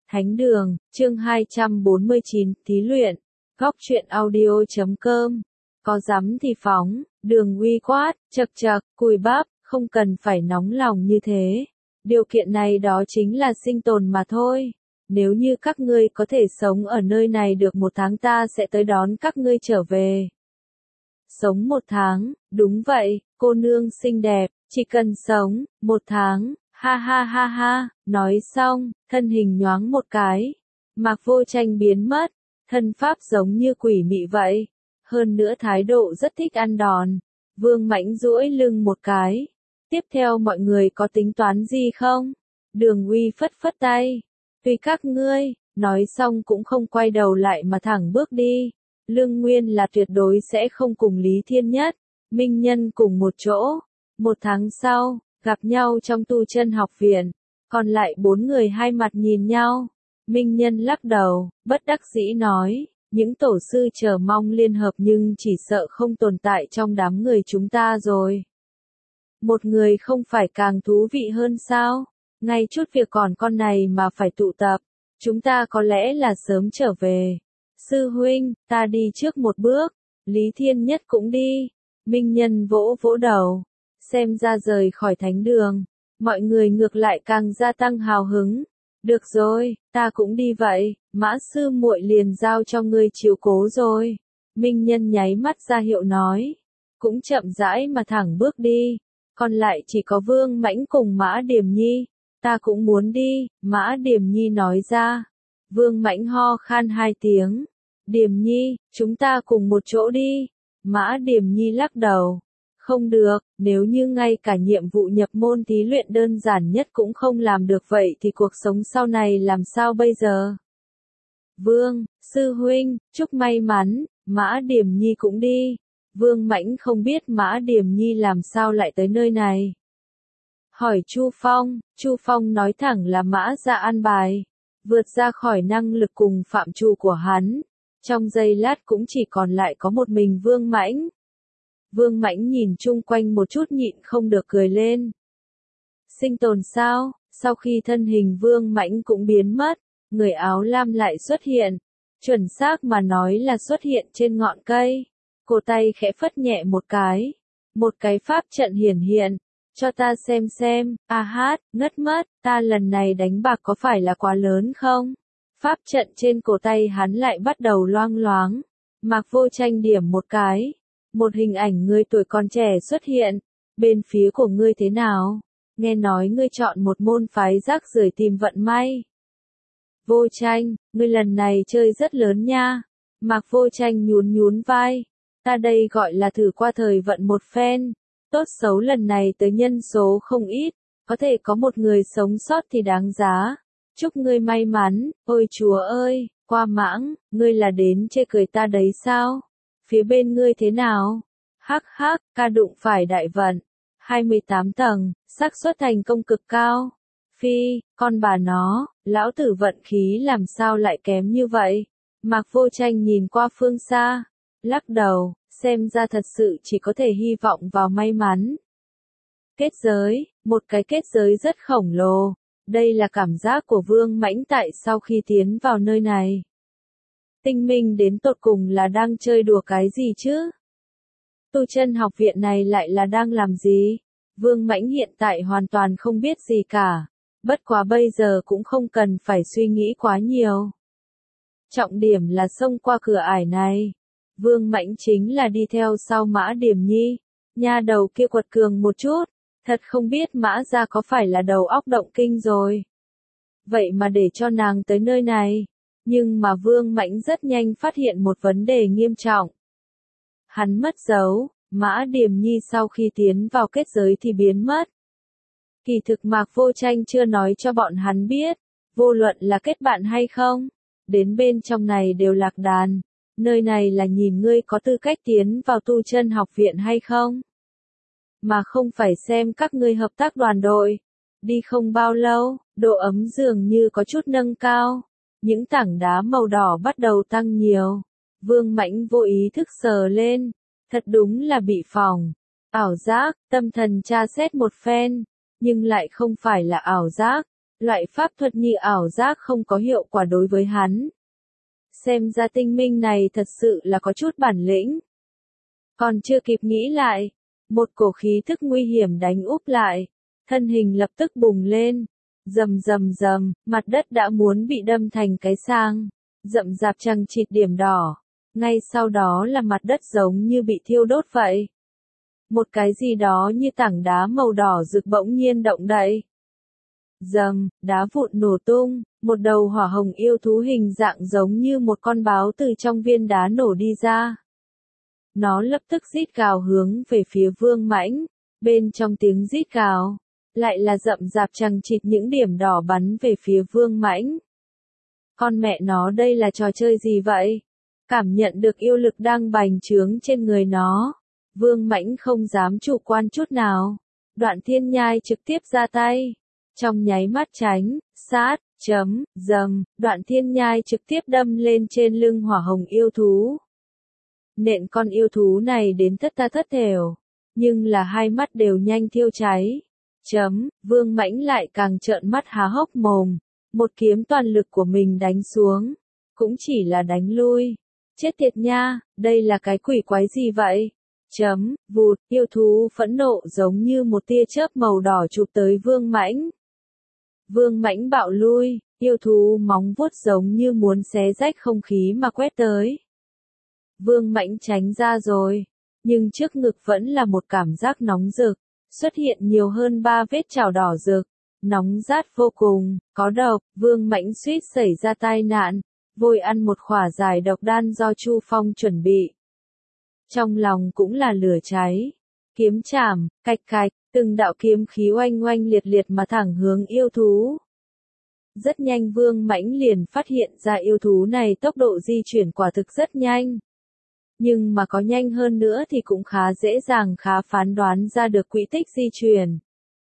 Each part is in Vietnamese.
Thánh đường, chương 249, thí luyện, góc truyện audio.com. Có dám thì phóng, đường uy quát, chậc chậc, cùi bắp, không cần phải nóng lòng như thế. Điều kiện này đó chính là sinh tồn mà thôi. Nếu như các ngươi có thể sống ở nơi này được 1 tháng ta sẽ tới đón các ngươi trở về. Sống 1 tháng, đúng vậy, cô nương xinh đẹp, chỉ cần sống 1 tháng, ha ha ha ha, nói xong, thân hình nhoáng một cái. Mạc Vô Tranh biến mất, thân pháp giống như quỷ mị vậy. Hơn nữa thái độ rất thích ăn đòn. Vương Mãnh duỗi lưng một cái. Tiếp theo mọi người có tính toán gì không? Đường Uy phất phất tay. Tùy các ngươi, nói xong cũng không quay đầu lại mà thẳng bước đi. Lương Nguyên là tuyệt đối sẽ không cùng Lý Thiên Nhất, Minh Nhân cùng một chỗ. 1 tháng sau, gặp nhau trong tu chân học viện. Còn lại 4 người hai mặt nhìn nhau. Minh Nhân lắc đầu, bất đắc dĩ nói, những tổ sư chờ mong liên hợp nhưng chỉ sợ không tồn tại trong đám người chúng ta rồi. Một người không phải càng thú vị hơn sao? Ngay chút việc còn con này mà phải tụ tập. Chúng ta có lẽ là sớm trở về. Sư huynh, ta đi trước một bước. Lý Thiên Nhất cũng đi. Minh Nhân vỗ vỗ đầu. Xem ra rời khỏi thánh đường. Mọi người ngược lại càng gia tăng hào hứng. Được rồi, ta cũng đi vậy. Mã sư muội liền giao cho ngươi chiếu cố rồi. Minh Nhân nháy mắt ra hiệu nói. Cũng chậm rãi mà thẳng bước đi. Còn lại chỉ có Vương Mãnh cùng Mã Điềm Nhi. Ta cũng muốn đi, Mã Điềm Nhi nói ra. Vương Mãnh ho khan 2 tiếng. Điềm Nhi, chúng ta cùng một chỗ đi. Mã Điềm Nhi lắc đầu. Không được, nếu như ngay cả nhiệm vụ nhập môn thí luyện đơn giản nhất cũng không làm được vậy thì cuộc sống sau này làm sao bây giờ? Vương, sư huynh, chúc may mắn, Mã Điềm Nhi cũng đi. Vương Mãnh không biết Mã Điềm Nhi làm sao lại tới nơi này. Hỏi Chu Phong nói thẳng là Mã gia an bài. Vượt ra khỏi năng lực cùng phạm trù của hắn. Trong giây lát cũng chỉ còn lại có một mình Vương Mãnh. Vương Mãnh nhìn chung quanh một chút nhịn không được cười lên. Sinh tồn sao? Sau khi thân hình Vương Mãnh cũng biến mất, người áo lam lại xuất hiện. Chuẩn xác mà nói là xuất hiện trên ngọn cây. Cổ tay khẽ phất nhẹ một cái pháp trận hiển hiện. Cho ta xem, a hát, ngất mất, ta lần này đánh bạc có phải là quá lớn không? Pháp trận trên cổ tay hắn lại bắt đầu loang loáng. Mạc Vô Tranh điểm một cái. Một hình ảnh người tuổi còn trẻ xuất hiện. Bên phía của ngươi thế nào? Nghe nói ngươi chọn một môn phái rác rưởi tìm vận may. Vô Tranh, ngươi lần này chơi rất lớn nha. Mạc Vô Tranh nhún vai. Ta đây gọi là thử qua thời vận một phen. Tốt xấu lần này tới nhân số không ít. Có thể có một người sống sót thì đáng giá. Chúc ngươi may mắn. Ôi chúa ơi, Qua Mãng, ngươi là đến chê cười ta đấy sao? Phía bên ngươi thế nào? Hắc hắc, ca đụng phải đại vận. 28 tầng, xác suất thành công cực cao. Phi, con bà nó, lão tử vận khí làm sao lại kém như vậy? Mạc Vô Tranh nhìn qua phương xa, lắc đầu, xem ra thật sự chỉ có thể hy vọng vào may mắn. Kết giới, một cái kết giới rất khổng lồ. Đây là cảm giác của Vương Mãnh tại sau khi tiến vào nơi này. Tinh minh đến tột cùng là đang chơi đùa cái gì chứ? Tu chân học viện này lại là đang làm gì? Vương Mãnh hiện tại hoàn toàn không biết gì cả. Bất quá bây giờ cũng không cần phải suy nghĩ quá nhiều. Trọng điểm là xông qua cửa ải này. Vương Mãnh chính là đi theo sau Mã Điềm Nhi. Nha đầu kia quật cường một chút. Thật không biết Mã gia có phải là đầu óc động kinh rồi. Vậy mà để cho nàng tới nơi này. Nhưng mà Vương Mãnh rất nhanh phát hiện một vấn đề nghiêm trọng. Hắn mất dấu, Mã Điềm Nhi sau khi tiến vào kết giới thì biến mất. Kỳ thực Mạc Vô Tranh chưa nói cho bọn hắn biết, vô luận là kết bạn hay không, đến bên trong này đều lạc đàn. Nơi này là nhìn ngươi có tư cách tiến vào tu chân học viện hay không. Mà không phải xem các ngươi hợp tác đoàn đội. Đi không bao lâu, độ ấm dường như có chút nâng cao. Những tảng đá màu đỏ bắt đầu tăng nhiều. Vương Mãnh vô ý thức sờ lên. Thật đúng là bị phỏng. Ảo giác, tâm thần tra xét một phen. Nhưng lại không phải là ảo giác. Loại pháp thuật như ảo giác không có hiệu quả đối với hắn. Xem ra tinh minh này thật sự là có chút bản lĩnh. Còn chưa kịp nghĩ lại, một cổ khí thức nguy hiểm đánh úp lại, thân hình lập tức bùng lên, rầm rầm rầm, mặt đất đã muốn bị đâm thành cái sang, rậm rạp chằng chịt điểm đỏ, ngay sau đó là mặt đất giống như bị thiêu đốt vậy. Một cái gì đó như tảng đá màu đỏ rực bỗng nhiên động đậy. Rầm, đá vụn nổ tung, một đầu hỏa hồng yêu thú hình dạng giống như một con báo từ trong viên đá nổ đi ra. Nó lập tức rít gào hướng về phía Vương Mãnh, bên trong tiếng rít gào, lại là rậm rạp chằng chịt những điểm đỏ bắn về phía Vương Mãnh. Con mẹ nó, đây là trò chơi gì vậy? Cảm nhận được yêu lực đang bành trướng trên người nó, Vương Mãnh không dám chủ quan chút nào. Đoạn Thiên Nhai trực tiếp ra tay. Trong nháy mắt tránh, sát, dầm, Đoạn Thiên Nhai trực tiếp đâm lên trên lưng hỏa hồng yêu thú. Nện con yêu thú này đến thất tha thất thểu, nhưng là hai mắt đều nhanh thiêu cháy. Vương Mãnh lại càng trợn mắt há hốc mồm, một kiếm toàn lực của mình đánh xuống, cũng chỉ là đánh lui. Chết tiệt nha, đây là cái quỷ quái gì vậy? Vụt, yêu thú phẫn nộ giống như một tia chớp màu đỏ chụp tới Vương Mãnh. Vương Mãnh bạo lui, yêu thú móng vuốt giống như muốn xé rách không khí mà quét tới. Vương Mãnh tránh ra rồi, nhưng trước ngực vẫn là một cảm giác nóng rực, xuất hiện nhiều hơn 3 vết chảo đỏ rực, nóng rát vô cùng, có độc. Vương Mãnh suýt xảy ra tai nạn, vội ăn một khỏa giải độc đan do Chu Phong chuẩn bị. Trong lòng cũng là lửa cháy, kiếm chảm, cạch cạch, từng đạo kiếm khí oanh oanh liệt liệt mà thẳng hướng yêu thú. Rất nhanh Vương Mãnh liền phát hiện ra yêu thú này tốc độ di chuyển quả thực rất nhanh. Nhưng mà có nhanh hơn nữa thì cũng khá dễ dàng phán đoán ra được quỹ tích di chuyển.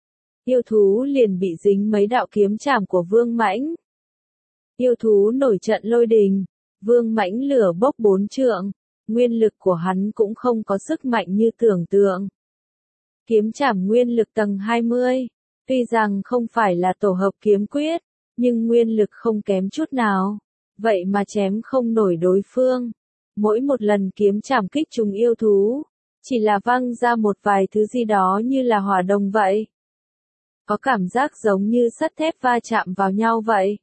Yêu thú liền bị dính mấy đạo kiếm chảm của Vương Mãnh. Yêu thú nổi trận lôi đình, Vương Mãnh lửa bốc 4 trượng, nguyên lực của hắn cũng không có sức mạnh như tưởng tượng. Kiếm chảm nguyên lực tầng 20, tuy rằng không phải là tổ hợp kiếm quyết, nhưng nguyên lực không kém chút nào, vậy mà chém không nổi đối phương. Mỗi một lần kiếm chảm kích trúng yêu thú, chỉ là văng ra một vài thứ gì đó như là hỏa đồng vậy. Có cảm giác giống như sắt thép va chạm vào nhau vậy.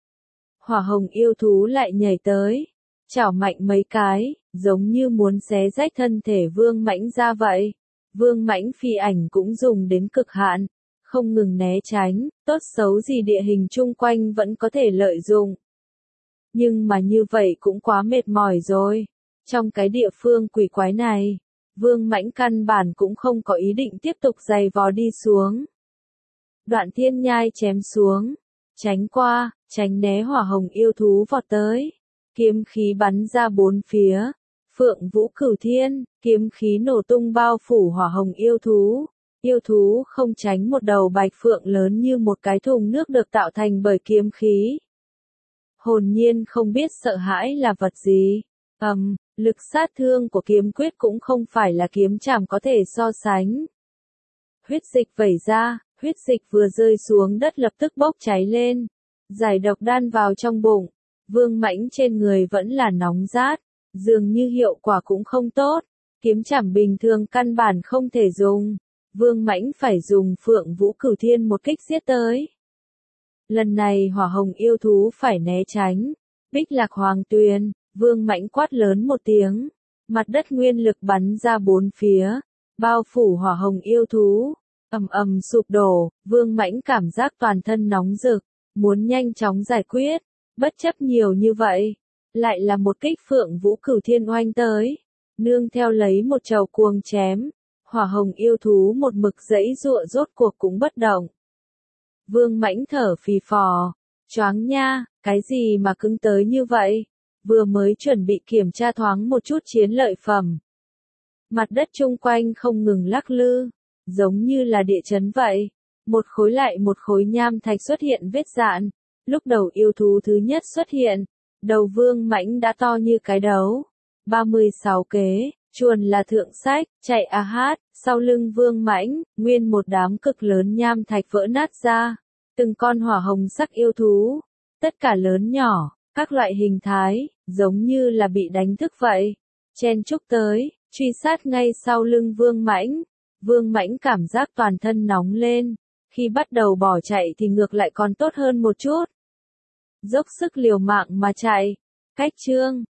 Hỏa hồng yêu thú lại nhảy tới, chảo mạnh mấy cái, giống như muốn xé rách thân thể Vương Mãnh ra vậy. Vương Mãnh phi ảnh cũng dùng đến cực hạn, không ngừng né tránh, tốt xấu gì địa hình chung quanh vẫn có thể lợi dụng. Nhưng mà như vậy cũng quá mệt mỏi rồi. Trong cái địa phương quỷ quái này, Vương Mãnh căn bản cũng không có ý định tiếp tục giày vò đi xuống. Đoạn Thiên Nhai chém xuống, tránh qua, tránh né hỏa hồng yêu thú vọt tới. Kiếm khí bắn ra bốn phía. Phượng Vũ Cửu Thiên, kiếm khí nổ tung bao phủ hỏa hồng yêu thú. Yêu thú không tránh một đầu bạch phượng lớn như một cái thùng nước được tạo thành bởi kiếm khí. Hồn nhiên không biết sợ hãi là vật gì. Lực sát thương của kiếm quyết cũng không phải là kiếm chảm có thể so sánh. Huyết dịch vẩy ra, huyết dịch vừa rơi xuống đất lập tức bốc cháy lên. Giải độc đan vào trong bụng, Vương Mãnh trên người vẫn là nóng rát, dường như hiệu quả cũng không tốt. Kiếm chảm bình thường căn bản không thể dùng. Vương Mãnh phải dùng Phượng Vũ Cửu Thiên một kích giết tới. Lần này hỏa hồng yêu thú phải né tránh. Bích Lạc Hoàng Tuyền, Vương Mãnh quát lớn một tiếng. Mặt đất nguyên lực bắn ra bốn phía, bao phủ hỏa hồng yêu thú. Sụp đổ, Vương Mãnh cảm giác toàn thân nóng rực, muốn nhanh chóng giải quyết. Bất chấp nhiều như vậy, lại là một kích Phượng Vũ Cửu Thiên oanh tới. Nương theo lấy một trầu cuồng chém. Hỏa hồng yêu thú một mực giãy giụa rốt cuộc cũng bất động. Vương Mãnh thở phì phò, choáng nha, cái gì mà cứng tới như vậy? Vừa mới chuẩn bị kiểm tra thoáng một chút chiến lợi phẩm. Mặt đất chung quanh không ngừng lắc lư, giống như là địa chấn vậy. Một khối lại một khối nham thạch xuất hiện vết dạn. Lúc đầu yêu thú thứ nhất xuất hiện, đầu Vương Mãnh đã to như cái đấu. 36 kế. Chuồn là thượng sách, chạy hát, sau lưng Vương Mãnh, nguyên một đám cực lớn nham thạch vỡ nát ra. Từng con hỏa hồng sắc yêu thú, tất cả lớn nhỏ, các loại hình thái, giống như là bị đánh thức vậy. Chen chúc tới, truy sát ngay sau lưng Vương Mãnh. Vương Mãnh cảm giác toàn thân nóng lên, khi bắt đầu bỏ chạy thì ngược lại còn tốt hơn một chút. Dốc sức liều mạng mà chạy. Cách chương